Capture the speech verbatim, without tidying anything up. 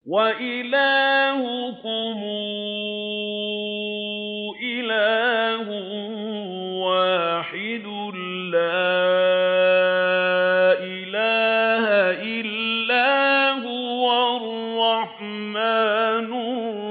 وَإِلَٰهُكُمْ إِلَٰهٌ وَاحِدٌ لَّا إِلَٰهَ إِلَّا هُوَ الرَّحْمَٰنُ